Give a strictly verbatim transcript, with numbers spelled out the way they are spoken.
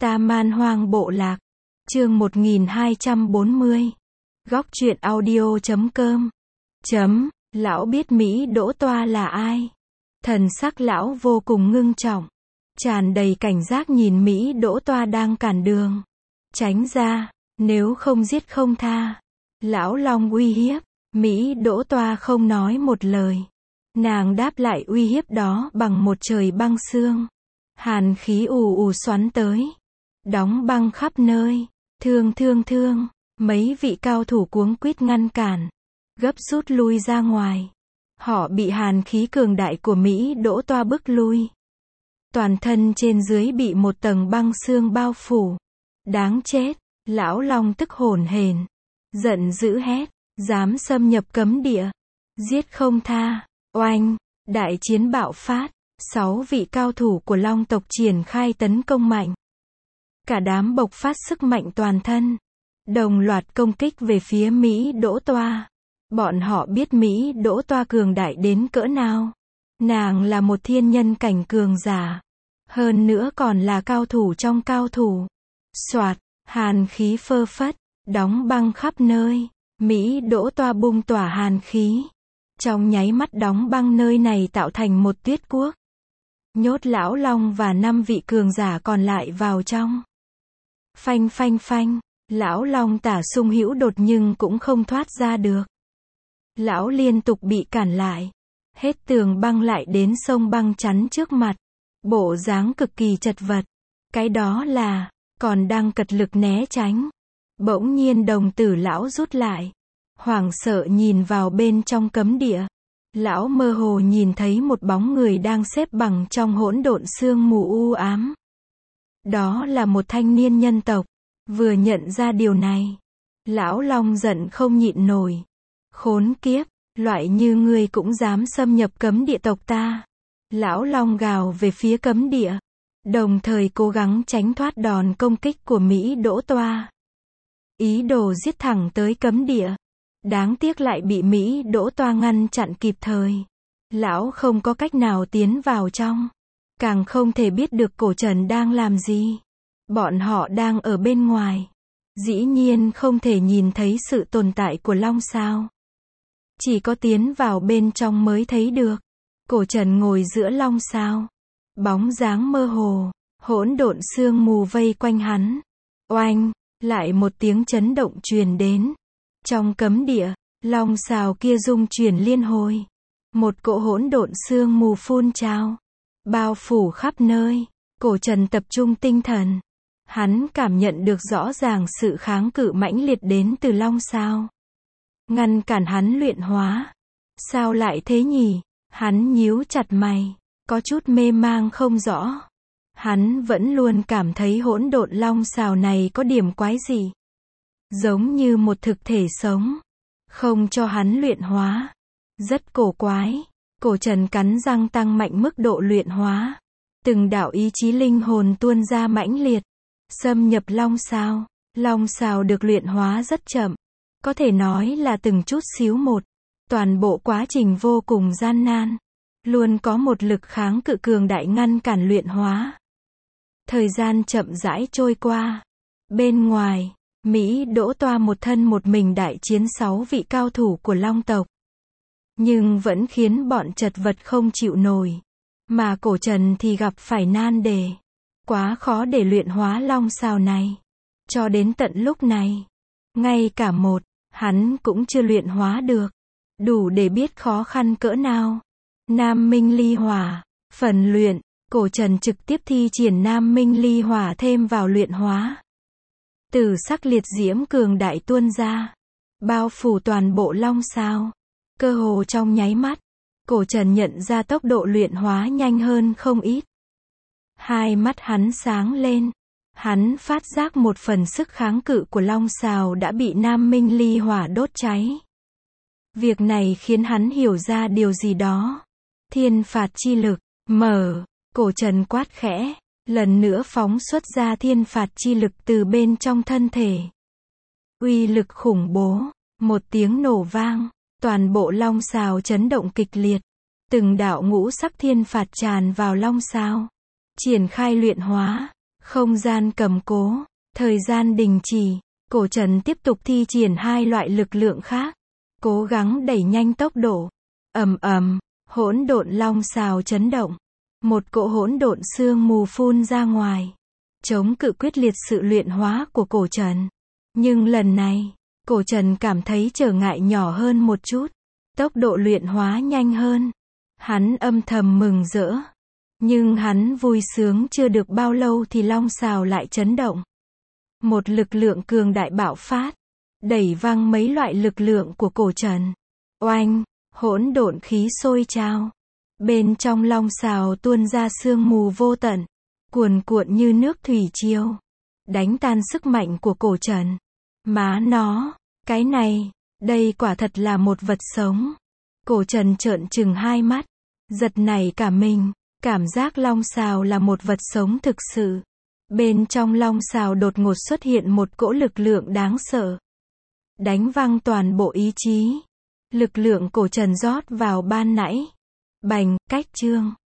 Ta Man Hoang Bộ Lạc. Chương một nghìn hai trăm bốn mươi. Góc truyện audio chấm com. Chấm, lão biết Mỹ Đỗ Toa là ai? Thần sắc lão vô cùng ngưng trọng, tràn đầy cảnh giác nhìn Mỹ Đỗ Toa đang cản đường. Tránh ra, nếu không giết không tha. Lão Long uy hiếp. Mỹ Đỗ Toa không nói một lời. Nàng đáp lại uy hiếp đó bằng một trời băng sương. Hàn khí ù ù xoắn tới, đóng băng khắp nơi. Thương thương thương, mấy vị cao thủ cuống quýt ngăn cản, gấp rút lui ra ngoài. Họ bị hàn khí cường đại của Mỹ Đỗ Toa bức lui. Toàn thân trên dưới bị một tầng băng sương bao phủ. Đáng chết, lão Long tức hổn hển, giận dữ hét, dám xâm nhập cấm địa, giết không tha. Oanh, đại chiến bạo phát, sáu vị cao thủ của Long tộc triển khai tấn công mạnh. Cả đám bộc phát sức mạnh toàn thân, đồng loạt công kích về phía Mỹ Đỗ Toa. Bọn họ biết Mỹ Đỗ Toa cường đại đến cỡ nào. Nàng là một thiên nhân cảnh cường giả, hơn nữa còn là cao thủ trong cao thủ. Soạt, hàn khí phơ phất, đóng băng khắp nơi. Mỹ Đỗ Toa bung tỏa hàn khí, trong nháy mắt đóng băng nơi này tạo thành một tuyết quốc. Nhốt lão Long và năm vị cường giả còn lại vào trong. Phanh phanh phanh, lão Long tả sung hữu đột nhưng cũng không thoát ra được. Lão liên tục bị cản lại. Hết tường băng lại đến sông băng chắn trước mặt. Bộ dáng cực kỳ chật vật. Cái đó là, còn đang cật lực né tránh. Bỗng nhiên đồng tử lão rút lại. Hoảng sợ nhìn vào bên trong cấm địa. Lão mơ hồ nhìn thấy một bóng người đang xếp bằng trong hỗn độn sương mù u ám. Đó là một thanh niên nhân tộc. Vừa nhận ra điều này, lão Long giận không nhịn nổi. Khốn kiếp, loại như ngươi cũng dám xâm nhập cấm địa tộc ta. Lão Long gào về phía cấm địa, đồng thời cố gắng tránh thoát đòn công kích của Mỹ Đỗ Toa. Ý đồ giết thẳng tới cấm địa. Đáng tiếc lại bị Mỹ Đỗ Toa ngăn chặn kịp thời. Lão không có cách nào tiến vào trong, càng không thể biết được Cổ Trần đang làm gì. Bọn họ đang ở bên ngoài, dĩ nhiên không thể nhìn thấy sự tồn tại của Long sao. Chỉ có tiến vào bên trong mới thấy được. Cổ Trần ngồi giữa Long sao, bóng dáng mơ hồ, hỗn độn sương mù vây quanh hắn. Oanh, lại một tiếng chấn động truyền đến. Trong cấm địa, Long xào kia rung chuyển liên hồi. Một cỗ hỗn độn sương mù phun trào, bao phủ khắp nơi. Cổ Trần tập trung tinh thần. Hắn cảm nhận được rõ ràng sự kháng cự mãnh liệt đến từ Long sao. Ngăn cản hắn luyện hóa. Sao lại thế nhỉ? Hắn nhíu chặt mày, có chút mê mang không rõ. Hắn vẫn luôn cảm thấy hỗn độn Long xào này có điểm quái gì. Giống như một thực thể sống, không cho hắn luyện hóa. Rất cổ quái. Cổ Trần cắn răng tăng mạnh mức độ luyện hóa. Từng đạo ý chí linh hồn tuôn ra mãnh liệt, xâm nhập Long sao. Long sao được luyện hóa rất chậm, có thể nói là từng chút xíu một. Toàn bộ quá trình vô cùng gian nan, luôn có một lực kháng cự cường đại ngăn cản luyện hóa. Thời gian chậm rãi trôi qua. Bên ngoài, Mỹ Đỗ Toa một thân một mình đại chiến sáu vị cao thủ của Long tộc. Nhưng vẫn khiến bọn chật vật không chịu nổi. Mà Cổ Trần thì gặp phải nan đề. Quá khó để luyện hóa Long sao này. Cho đến tận lúc này, ngay cả một, hắn cũng chưa luyện hóa được. Đủ để biết khó khăn cỡ nào. Nam Minh Ly Hỏa. Phần luyện, Cổ Trần trực tiếp thi triển Nam Minh Ly Hỏa thêm vào luyện hóa. Tử sắc liệt diễm cường đại tuôn ra, bao phủ toàn bộ Long sao. Cơ hồ trong nháy mắt, Cổ Trần nhận ra tốc độ luyện hóa nhanh hơn không ít. Hai mắt hắn sáng lên. Hắn phát giác một phần sức kháng cự của Long xào đã bị Nam Minh Ly Hỏa đốt cháy. Việc này khiến hắn hiểu ra điều gì đó. Thiên phạt chi lực, mở. Cổ Trần quát khẽ, lần nữa phóng xuất ra thiên phạt chi lực từ bên trong thân thể. Uy lực khủng bố, một tiếng nổ vang, toàn bộ Long xào chấn động kịch liệt. Từng đạo ngũ sắc thiên phạt tràn vào Long sao. Triển khai luyện hóa, Không gian cầm cố, thời gian đình chỉ, cổ trần tiếp tục thi triển hai loại lực lượng khác, cố gắng đẩy nhanh tốc độ. Ầm ầm, hỗn độn long xào chấn động, một cỗ hỗn độn sương mù phun ra ngoài, chống cự quyết liệt sự luyện hóa của cổ trần. Nhưng lần này, cổ trần cảm thấy trở ngại nhỏ hơn một chút, tốc độ luyện hóa nhanh hơn. Hắn âm thầm mừng rỡ. Nhưng hắn vui sướng chưa được bao lâu thì long xào lại chấn động. Một lực lượng cường đại bạo phát, đẩy văng mấy loại lực lượng của cổ trần. Oanh, hỗn độn khí sôi trào. Bên trong long xào tuôn ra sương mù vô tận, cuồn cuộn như nước thủy triều, đánh tan sức mạnh của cổ trần. Má nó, cái này, đây quả thật là một vật sống. Cổ trần trợn trừng hai mắt, giật nảy cả mình, cảm giác long xào là một vật sống thực sự. Bên trong long xào đột ngột xuất hiện một cỗ lực lượng đáng sợ, đánh văng toàn bộ ý chí. Lực lượng cổ trần rót vào ban nãy, bành, cách chương.